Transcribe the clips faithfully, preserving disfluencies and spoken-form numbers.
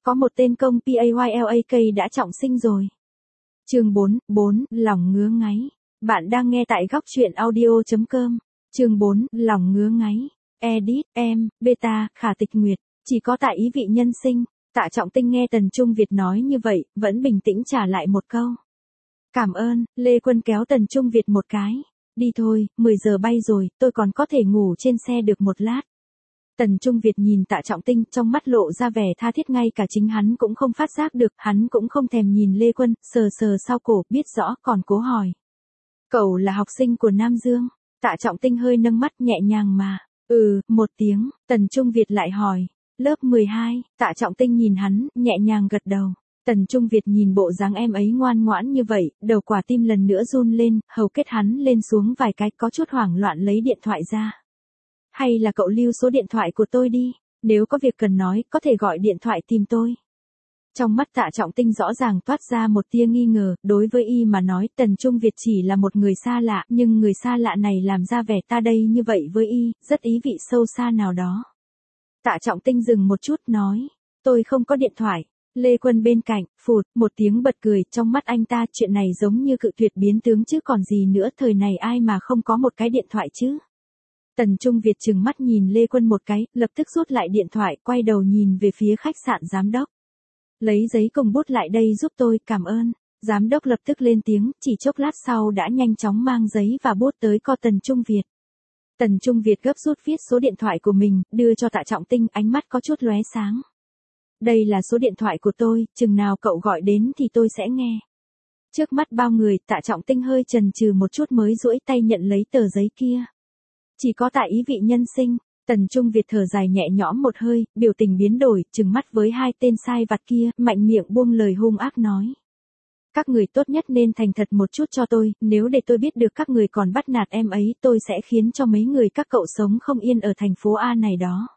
có một tên công Paylak đã trọng sinh rồi. Chương bốn, bốn, lòng ngứa ngáy. Bạn đang nghe tại góc truyện audio chấm com. Chương bốn, lòng ngứa ngáy. Edit, em, beta, Khả Tịch Nguyệt. Chỉ có tại ý vị nhân sinh. Tạ Trọng Tinh nghe Tần Trung Việt nói như vậy, vẫn bình tĩnh trả lại một câu. Cảm ơn. Lê Quân kéo Tần Trung Việt một cái. Đi thôi, mười giờ bay rồi, tôi còn có thể ngủ trên xe được một lát. Tần Trung Việt nhìn Tạ Trọng Tinh, trong mắt lộ ra vẻ tha thiết, ngay cả chính hắn cũng không phát giác được, hắn cũng không thèm nhìn Lê Quân, sờ sờ sau cổ, biết rõ, còn cố hỏi. Cậu là học sinh của Nam Dương? Tạ Trọng Tinh hơi nâng mắt, nhẹ nhàng mà. Ừ, một tiếng. Tần Trung Việt lại hỏi. Lớp mười hai. Tạ Trọng Tinh nhìn hắn, nhẹ nhàng gật đầu. Tần Trung Việt nhìn bộ dáng em ấy ngoan ngoãn như vậy, đầu quả tim lần nữa run lên, hầu kết hắn lên xuống vài cái, có chút hoảng loạn lấy điện thoại ra. Hay là cậu lưu số điện thoại của tôi đi, nếu có việc cần nói, có thể gọi điện thoại tìm tôi. Trong mắt Tạ Trọng Tinh rõ ràng toát ra một tia nghi ngờ, đối với y mà nói, Tần Trung Việt chỉ là một người xa lạ, nhưng người xa lạ này làm ra vẻ ta đây như vậy với y, rất ý vị sâu xa nào đó. Tạ Trọng Tinh dừng một chút, nói, tôi không có điện thoại. Lê Quân bên cạnh, phụt, một tiếng bật cười, trong mắt anh ta chuyện này giống như cự tuyệt biến tướng chứ còn gì nữa, thời này ai mà không có một cái điện thoại chứ. Tần Trung Việt trừng mắt nhìn Lê Quân một cái, lập tức rút lại điện thoại, quay đầu nhìn về phía khách sạn giám đốc. Lấy giấy cùng bút lại đây giúp tôi, cảm ơn. Giám đốc lập tức lên tiếng, chỉ chốc lát sau đã nhanh chóng mang giấy và bút tới co Tần Trung Việt. Tần Trung Việt gấp rút viết số điện thoại của mình, đưa cho Tạ Trọng Tinh, ánh mắt có chút lóe sáng. Đây là số điện thoại của tôi, chừng nào cậu gọi đến thì tôi sẽ nghe. Trước mắt bao người, Tạ Trọng Tinh hơi chần chừ một chút mới duỗi tay nhận lấy tờ giấy kia. Chỉ có tại ý vị nhân sinh. Tần Trung Việt thở dài nhẹ nhõm một hơi, biểu tình biến đổi, trừng mắt với hai tên sai vặt kia, mạnh miệng buông lời hung ác nói. Các người tốt nhất nên thành thật một chút cho tôi, nếu để tôi biết được các người còn bắt nạt em ấy, tôi sẽ khiến cho mấy người các cậu sống không yên ở thành phố A này đó.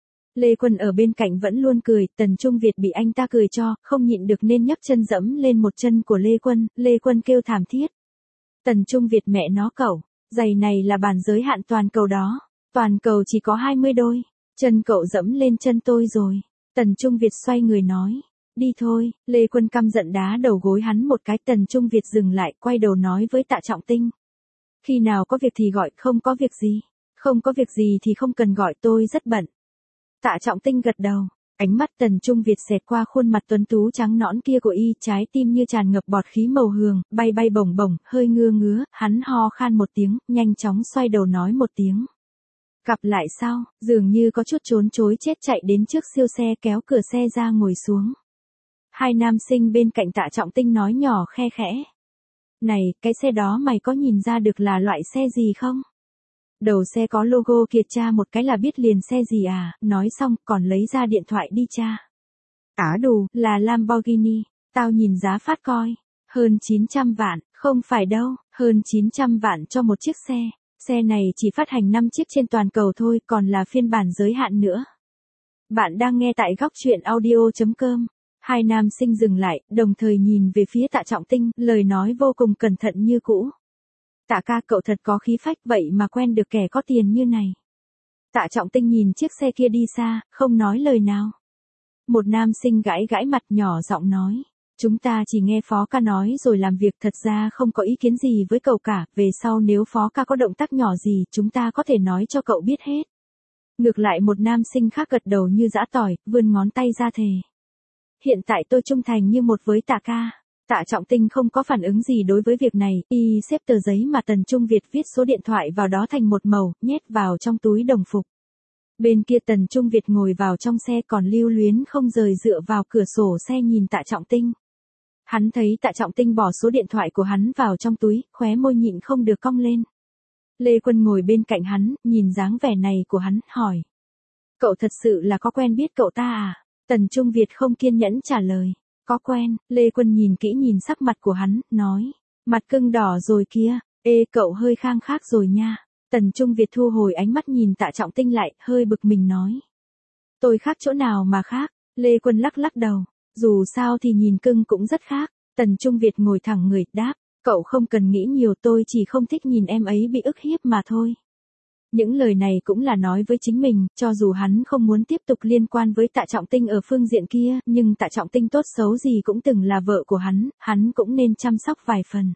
Lê Quân ở bên cạnh vẫn luôn cười, Tần Trung Việt bị anh ta cười cho, không nhịn được nên nhấc chân dẫm lên một chân của Lê Quân, Lê Quân kêu thảm thiết. Tần Trung Việt mẹ nó cậu, giày này là bản giới hạn toàn cầu đó, toàn cầu chỉ có hai mươi đôi, chân cậu dẫm lên chân tôi rồi. Tần Trung Việt xoay người nói, đi thôi. Lê Quân căm giận đá đầu gối hắn một cái. Tần Trung Việt dừng lại, quay đầu nói với Tạ Trọng Tinh. Khi nào có việc thì gọi, không có việc gì, không có việc gì thì không cần gọi, tôi rất bận. Tạ Trọng Tinh gật đầu, ánh mắt Tần Trung Việt xẹt qua khuôn mặt tuấn tú trắng nõn kia của y, trái tim như tràn ngập bọt khí màu hường, bay bay bổng bổng, hơi ngưa ngứa, hắn ho khan một tiếng, nhanh chóng xoay đầu nói một tiếng. Gặp lại sau, dường như có chút trốn chối chết chạy đến trước siêu xe kéo cửa xe ra ngồi xuống. Hai nam sinh bên cạnh Tạ Trọng Tinh nói nhỏ khe khẽ. Này, cái xe đó mày có nhìn ra được là loại xe gì không? Đầu xe có logo kìa, tra một cái là biết liền xe gì à, nói xong còn lấy ra điện thoại đi tra. Á đù, là Lamborghini, tao nhìn giá phát coi, hơn chín trăm vạn, không phải đâu, hơn chín trăm vạn cho một chiếc xe, xe này chỉ phát hành năm chiếc trên toàn cầu thôi, còn là phiên bản giới hạn nữa. Bạn đang nghe tại góc truyện audio chấm com. Hai nam sinh dừng lại, đồng thời nhìn về phía Tạ Trọng Tinh, lời nói vô cùng cẩn thận như cũ. Tạ ca, cậu thật có khí phách, vậy mà quen được kẻ có tiền như này. Tạ Trọng Tinh nhìn chiếc xe kia đi xa, không nói lời nào. Một nam sinh gãi gãi mặt, nhỏ giọng nói. Chúng ta chỉ nghe Phó ca nói rồi làm việc, thật ra không có ý kiến gì với cậu cả, về sau nếu Phó ca có động tác nhỏ gì, chúng ta có thể nói cho cậu biết hết. Ngược lại một nam sinh khác gật đầu như giã tỏi, vươn ngón tay ra thề. Hiện tại tôi trung thành như một với Tạ ca. Tạ Trọng Tinh không có phản ứng gì đối với việc này, y xếp tờ giấy mà Tần Trung Việt viết số điện thoại vào đó thành một mẩu, nhét vào trong túi đồng phục. Bên kia Tần Trung Việt ngồi vào trong xe còn lưu luyến không rời dựa vào cửa sổ xe nhìn Tạ Trọng Tinh. Hắn thấy Tạ Trọng Tinh bỏ số điện thoại của hắn vào trong túi, khóe môi nhịn không được cong lên. Lê Quân ngồi bên cạnh hắn, nhìn dáng vẻ này của hắn, hỏi. Cậu thật sự là có quen biết cậu ta à? Tần Trung Việt không kiên nhẫn trả lời. Có quen. Lê Quân nhìn kỹ nhìn sắc mặt của hắn, nói. Mặt cưng đỏ rồi kia, ê cậu hơi khang khác rồi nha. Tần Trung Việt thu hồi ánh mắt nhìn Tạ Trọng Tinh lại, hơi bực mình nói. Tôi khác chỗ nào mà khác? Lê Quân lắc lắc đầu. Dù sao thì nhìn cưng cũng rất khác. Tần Trung Việt ngồi thẳng người, đáp. Cậu không cần nghĩ nhiều, tôi chỉ không thích nhìn em ấy bị ức hiếp mà thôi. Những lời này cũng là nói với chính mình, cho dù hắn không muốn tiếp tục liên quan với Tạ Trọng Tinh ở phương diện kia, nhưng Tạ Trọng Tinh tốt xấu gì cũng từng là vợ của hắn, hắn cũng nên chăm sóc vài phần.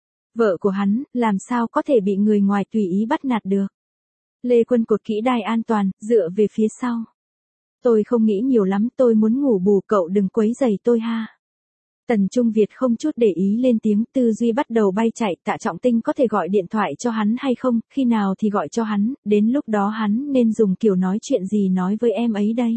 Vợ của hắn, làm sao có thể bị người ngoài tùy ý bắt nạt được. Lê Quân cột kỹ đai an toàn, dựa về phía sau. Tôi không nghĩ nhiều lắm, tôi muốn ngủ bù, cậu đừng quấy rầy tôi ha. Tần Trung Việt không chút để ý lên tiếng, tư duy bắt đầu bay chạy, Tạ Trọng Tinh có thể gọi điện thoại cho hắn hay không, khi nào thì gọi cho hắn, đến lúc đó hắn nên dùng kiểu nói chuyện gì nói với em ấy đây.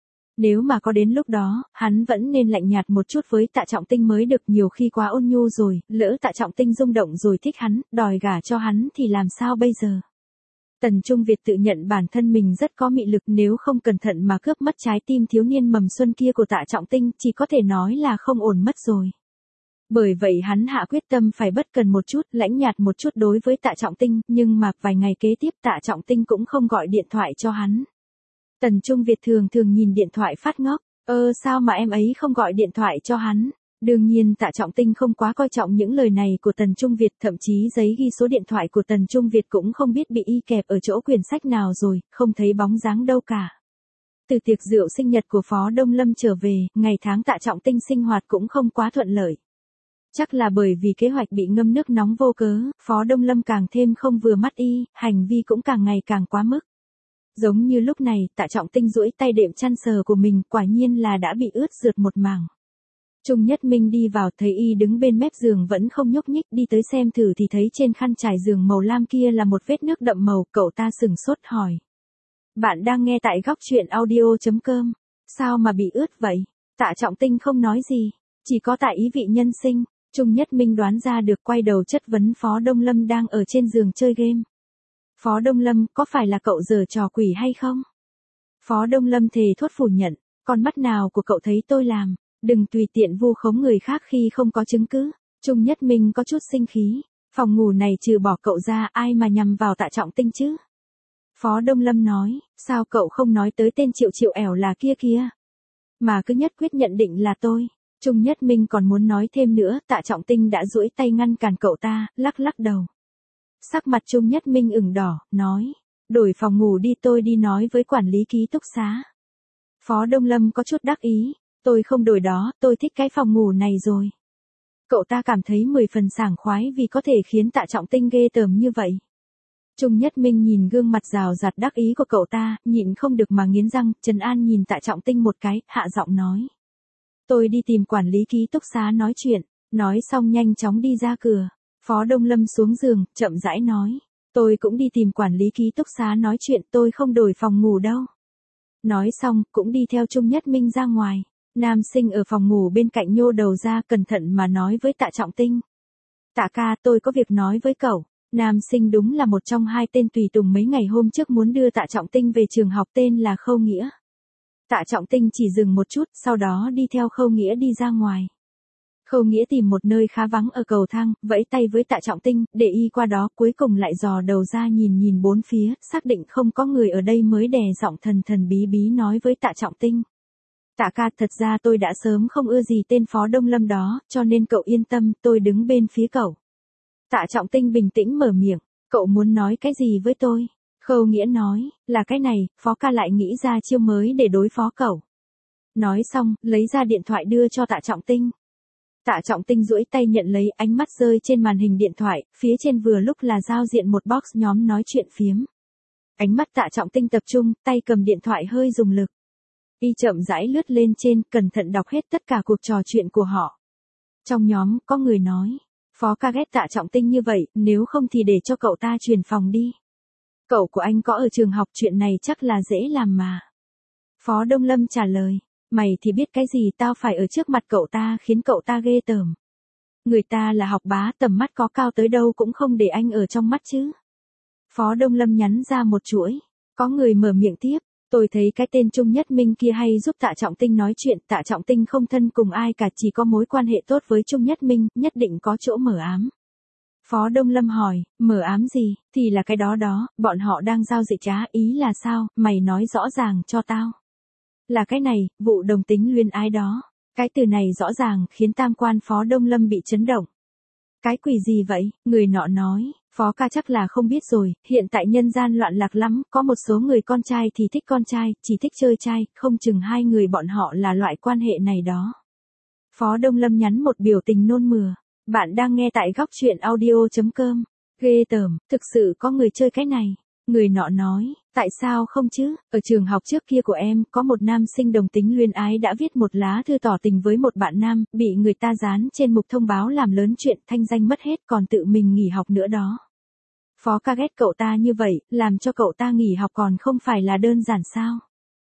Nếu mà có đến lúc đó, hắn vẫn nên lạnh nhạt một chút với Tạ Trọng Tinh mới được, nhiều khi quá ôn nhu rồi, lỡ Tạ Trọng Tinh rung động rồi thích hắn, đòi gả cho hắn thì làm sao bây giờ. Tần Trung Việt tự nhận bản thân mình rất có mị lực, nếu không cẩn thận mà cướp mất trái tim thiếu niên mầm xuân kia của Tạ Trọng Tinh, chỉ có thể nói là không ổn mất rồi. Bởi vậy hắn hạ quyết tâm phải bất cần một chút, lãnh nhạt một chút đối với Tạ Trọng Tinh, nhưng mà vài ngày kế tiếp Tạ Trọng Tinh cũng không gọi điện thoại cho hắn. Tần Trung Việt thường thường nhìn điện thoại phát ngốc, ơ sao mà em ấy không gọi điện thoại cho hắn. Đương nhiên Tạ Trọng Tinh không quá coi trọng những lời này của Tần Trung Việt, thậm chí giấy ghi số điện thoại của Tần Trung Việt cũng không biết bị y kẹp ở chỗ quyển sách nào rồi, không thấy bóng dáng đâu cả. Từ tiệc rượu sinh nhật của Phó Đông Lâm trở về, ngày tháng Tạ Trọng Tinh sinh hoạt cũng không quá thuận lợi. Chắc là bởi vì kế hoạch bị ngâm nước nóng vô cớ, Phó Đông Lâm càng thêm không vừa mắt y, hành vi cũng càng ngày càng quá mức. Giống như lúc này, Tạ Trọng Tinh duỗi tay đệm chăn sờ của mình, quả nhiên là đã bị ướt rượt một mảng. Trung Nhất Minh đi vào thấy y đứng bên mép giường vẫn không nhúc nhích, đi tới xem thử thì thấy trên khăn trải giường màu lam kia là một vết nước đậm màu, cậu ta sừng sốt hỏi. Bạn đang nghe tại góc truyện audio chấm com, sao mà bị ướt vậy? Tạ Trọng Tinh không nói gì, chỉ có tại ý vị nhân sinh. Trung Nhất Minh đoán ra được, quay đầu chất vấn Phó Đông Lâm đang ở trên giường chơi game. Phó Đông Lâm, có phải là cậu giở trò quỷ hay không? Phó Đông Lâm thề thốt phủ nhận, con mắt nào của cậu thấy tôi làm? Đừng tùy tiện vu khống người khác khi không có chứng cứ. Trung Nhất Minh có chút sinh khí. Phòng ngủ này trừ bỏ cậu ra ai mà nhằm vào Tạ Trọng Tinh chứ? Phó Đông Lâm nói, sao cậu không nói tới tên Triệu Triệu ẻo là kia kia? Mà cứ nhất quyết nhận định là tôi. Trung Nhất Minh còn muốn nói thêm nữa, Tạ Trọng Tinh đã duỗi tay ngăn cản cậu ta, lắc lắc đầu. Sắc mặt Trung Nhất Minh ửng đỏ, nói, đổi phòng ngủ đi, tôi đi nói với quản lý ký túc xá. Phó Đông Lâm có chút đắc ý. Tôi không đổi đó, tôi thích cái phòng ngủ này rồi. Cậu ta cảm thấy mười phần sảng khoái vì có thể khiến Tạ Trọng Tinh ghê tởm như vậy. Trung Nhất Minh nhìn gương mặt rào rạt đắc ý của cậu ta, nhịn không được mà nghiến răng, trấn an nhìn Tạ Trọng Tinh một cái, hạ giọng nói. Tôi đi tìm quản lý ký túc xá nói chuyện, nói xong nhanh chóng đi ra cửa. Phó Đông Lâm xuống giường, chậm rãi nói. Tôi cũng đi tìm quản lý ký túc xá nói chuyện, tôi không đổi phòng ngủ đâu. Nói xong, cũng đi theo Trung Nhất Minh ra ngoài. Nam Sinh ở phòng ngủ bên cạnh nhô đầu ra, cẩn thận mà nói với Tạ Trọng Tinh. Tạ ca, tôi có việc nói với cậu. Nam Sinh đúng là một trong hai tên tùy tùng mấy ngày hôm trước muốn đưa Tạ Trọng Tinh về trường học, tên là Khâu Nghĩa. Tạ Trọng Tinh chỉ dừng một chút, sau đó đi theo Khâu Nghĩa đi ra ngoài. Khâu Nghĩa tìm một nơi khá vắng ở cầu thang, vẫy tay với Tạ Trọng Tinh, để y qua đó, cuối cùng lại dò đầu ra nhìn nhìn bốn phía, xác định không có người ở đây mới đè giọng thần thần bí bí nói với Tạ Trọng Tinh. Tạ ca, thật ra tôi đã sớm không ưa gì tên Phó Đông Lâm đó, cho nên cậu yên tâm, tôi đứng bên phía cậu. Tạ Trọng Tinh bình tĩnh mở miệng, cậu muốn nói cái gì với tôi? Khâu Nghĩa nói, là cái này, Phó ca lại nghĩ ra chiêu mới để đối phó cậu. Nói xong, lấy ra điện thoại đưa cho Tạ Trọng Tinh. Tạ Trọng Tinh duỗi tay nhận lấy, ánh mắt rơi trên màn hình điện thoại, phía trên vừa lúc là giao diện một box nhóm nói chuyện phiếm. Ánh mắt Tạ Trọng Tinh tập trung, tay cầm điện thoại hơi dùng lực. Y chậm rãi lướt lên trên, cẩn thận đọc hết tất cả cuộc trò chuyện của họ. Trong nhóm, có người nói, Phó ca ghét Tạ Trọng Tinh như vậy, nếu không thì để cho cậu ta chuyển phòng đi. Cậu của anh có ở trường học, chuyện này chắc là dễ làm mà. Phó Đông Lâm trả lời, mày thì biết cái gì, tao phải ở trước mặt cậu ta khiến cậu ta ghê tởm. Người ta là học bá, tầm mắt có cao tới đâu cũng không để anh ở trong mắt chứ. Phó Đông Lâm nhắn ra một chuỗi, có người mở miệng tiếp. Tôi thấy cái tên Trung Nhất Minh kia hay giúp Tạ Trọng Tinh nói chuyện, Tạ Trọng Tinh không thân cùng ai cả, chỉ có mối quan hệ tốt với Trung Nhất Minh, nhất định có chỗ mờ ám. Phó Đông Lâm hỏi, mờ ám gì, thì là cái đó đó, bọn họ đang giao dịch trá, ý là sao, mày nói rõ ràng cho tao. Là cái này, vụ đồng tính luyến ái đó. Cái từ này rõ ràng khiến tam quan Phó Đông Lâm bị chấn động. Cái quỷ gì vậy, người nọ nói, Phó ca chắc là không biết rồi, hiện tại nhân gian loạn lạc lắm, có một số người con trai thì thích con trai, chỉ thích chơi trai, không chừng hai người bọn họ là loại quan hệ này đó. Phó Đông Lâm nhắn một biểu tình nôn mửa. Bạn đang nghe tại góc chuyện audio chấm com. Ghê tởm, thực sự có người chơi cái này. Người nọ nói, tại sao không chứ, ở trường học trước kia của em, có một nam sinh đồng tính luyến ái đã viết một lá thư tỏ tình với một bạn nam, bị người ta dán trên mục thông báo làm lớn chuyện, thanh danh mất hết còn tự mình nghỉ học nữa đó. Phó ca ghét cậu ta như vậy, làm cho cậu ta nghỉ học còn không phải là đơn giản sao?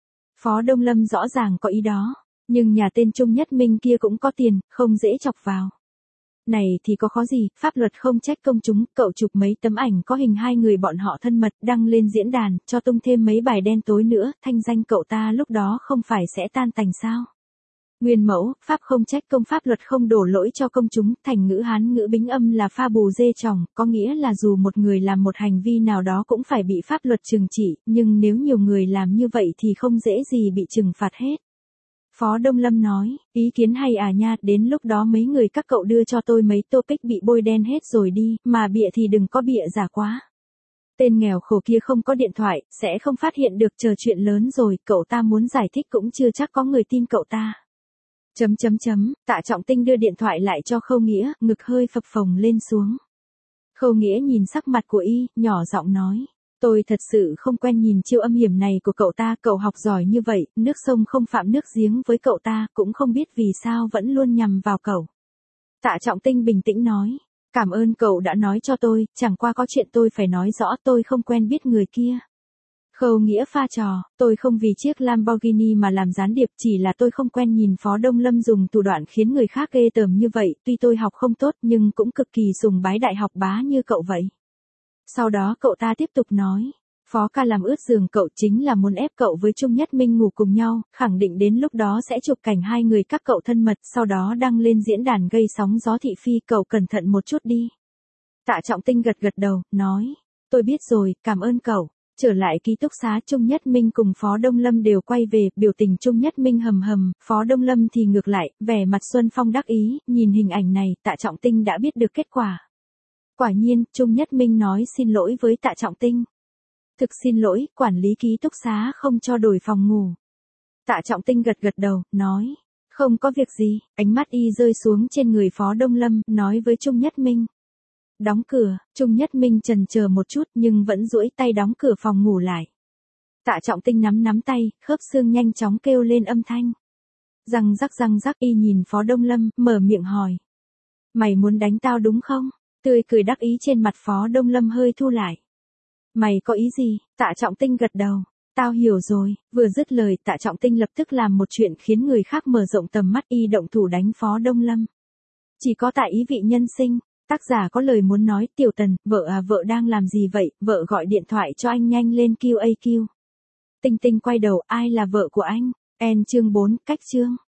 Phó Đông Lâm rõ ràng có ý đó, nhưng nhà tên Trung Nhất Minh kia cũng có tiền, không dễ chọc vào. Này thì có khó gì, pháp luật không trách công chúng, cậu chụp mấy tấm ảnh có hình hai người bọn họ thân mật đăng lên diễn đàn, cho tung thêm mấy bài đen tối nữa, thanh danh cậu ta lúc đó không phải sẽ tan tành sao? Nguyên mẫu, pháp không trách công, pháp luật không đổ lỗi cho công chúng, thành ngữ Hán ngữ bính âm là pha bù dê tròng, có nghĩa là dù một người làm một hành vi nào đó cũng phải bị pháp luật trừng trị, nhưng nếu nhiều người làm như vậy thì không dễ gì bị trừng phạt hết. Phó Đông Lâm nói, ý kiến hay à nha, đến lúc đó mấy người các cậu đưa cho tôi mấy topic bị bôi đen hết rồi đi, mà bịa thì đừng có bịa giả quá. Tên nghèo khổ kia không có điện thoại, sẽ không phát hiện được, chờ chuyện lớn rồi, cậu ta muốn giải thích cũng chưa chắc có người tin cậu ta. Chấm chấm chấm, Tạ Trọng Tinh đưa điện thoại lại cho Khâu Nghĩa, ngực hơi phập phồng lên xuống. Khâu Nghĩa nhìn sắc mặt của y, nhỏ giọng nói. Tôi thật sự không quen nhìn chiêu âm hiểm này của cậu ta, cậu học giỏi như vậy, nước sông không phạm nước giếng với cậu ta, cũng không biết vì sao vẫn luôn nhằm vào cậu. Tạ Trọng Tinh bình tĩnh nói, cảm ơn cậu đã nói cho tôi, chẳng qua có chuyện tôi phải nói rõ, tôi không quen biết người kia. Khâu Nghĩa pha trò, tôi không vì chiếc Lamborghini mà làm gián điệp, chỉ là tôi không quen nhìn Phó Đông Lâm dùng thủ đoạn khiến người khác ghê tởm như vậy, tuy tôi học không tốt nhưng cũng cực kỳ sùng bái đại học bá như cậu vậy. Sau đó cậu ta tiếp tục nói, Phó ca làm ướt giường cậu chính là muốn ép cậu với Trung Nhất Minh ngủ cùng nhau, khẳng định đến lúc đó sẽ chụp cảnh hai người các cậu thân mật, sau đó đăng lên diễn đàn gây sóng gió thị phi, cậu cẩn thận một chút đi. Tạ Trọng Tinh gật gật đầu, nói, tôi biết rồi, cảm ơn cậu. Trở lại ký túc xá, Trung Nhất Minh cùng Phó Đông Lâm đều quay về, biểu tình Trung Nhất Minh hầm hầm, Phó Đông Lâm thì ngược lại, vẻ mặt Xuân Phong đắc ý, nhìn hình ảnh này, Tạ Trọng Tinh đã biết được kết quả. Quả nhiên, Trung Nhất Minh nói xin lỗi với Tạ Trọng Tinh. Thực xin lỗi, quản lý ký túc xá không cho đổi phòng ngủ. Tạ Trọng Tinh gật gật đầu, nói, không có việc gì, ánh mắt y rơi xuống trên người Phó Đông Lâm, nói với Trung Nhất Minh. Đóng cửa, Trung Nhất Minh chần chờ một chút nhưng vẫn duỗi tay đóng cửa phòng ngủ lại. Tạ Trọng Tinh nắm nắm tay, khớp xương nhanh chóng kêu lên âm thanh. Răng rắc răng rắc, y nhìn Phó Đông Lâm, mở miệng hỏi. Mày muốn đánh tao đúng không? Tươi cười đắc ý trên mặt Phó Đông Lâm hơi thu lại. Mày có ý gì? Tạ Trọng Tinh gật đầu. Tao hiểu rồi, vừa dứt lời Tạ Trọng Tinh lập tức làm một chuyện khiến người khác mở rộng tầm mắt, y động thủ đánh Phó Đông Lâm. Chỉ có tại ý vị nhân sinh. Tác giả có lời muốn nói, Tiểu Tần, vợ à vợ đang làm gì vậy, vợ gọi điện thoại cho anh nhanh lên Q A Q. Tinh Tinh quay đầu, ai là vợ của anh? En chương bốn, cách chương.